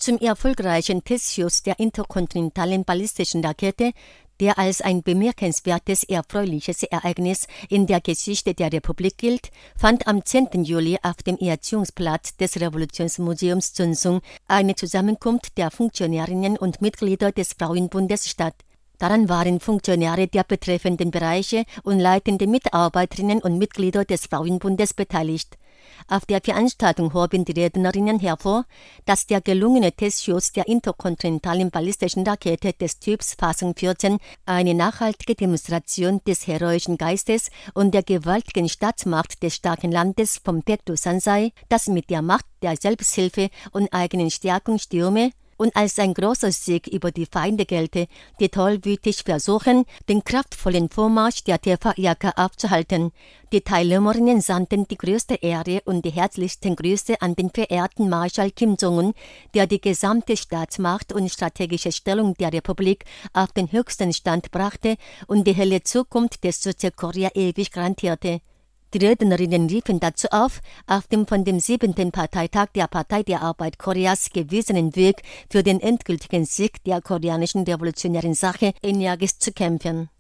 zum erfolgreichen Testschuss der interkontinentalen ballistischen Rakete, der als ein bemerkenswertes, erfreuliches Ereignis in der Geschichte der Republik gilt, fand am 10. Juli auf dem Erziehungsplatz des Revolutionsmuseums Zunzung eine Zusammenkunft der Funktionärinnen und Mitglieder des Frauenbundes statt. Daran waren Funktionäre der betreffenden Bereiche und leitende Mitarbeiterinnen und Mitglieder des Frauenbundes beteiligt. Auf der Veranstaltung hoben die Rednerinnen hervor, dass der gelungene Testschuss der interkontinentalen ballistischen Rakete des Typs Fassung 14 eine nachhaltige Demonstration des heroischen Geistes und der gewaltigen Staatsmacht des starken Landes vom Paektusan sei, das mit der Macht der Selbsthilfe und eigenen Stärkung stürme und als ein großer Sieg über die Feinde gelte, die tollwütig versuchen, den kraftvollen Vormarsch der TVRK aufzuhalten. Die Teilnehmerinnen sandten die größte Ehre und die herzlichsten Grüße an den verehrten Marschall Kim Jong-un, der die gesamte Staatsmacht und strategische Stellung der Republik auf den höchsten Stand brachte und die helle Zukunft des Südkorea ewig garantierte. Die Rednerinnen riefen dazu auf dem von dem 7. Parteitag der Partei der Arbeit Koreas gewiesenen Weg für den endgültigen Sieg der koreanischen revolutionären Sache energisch zu kämpfen.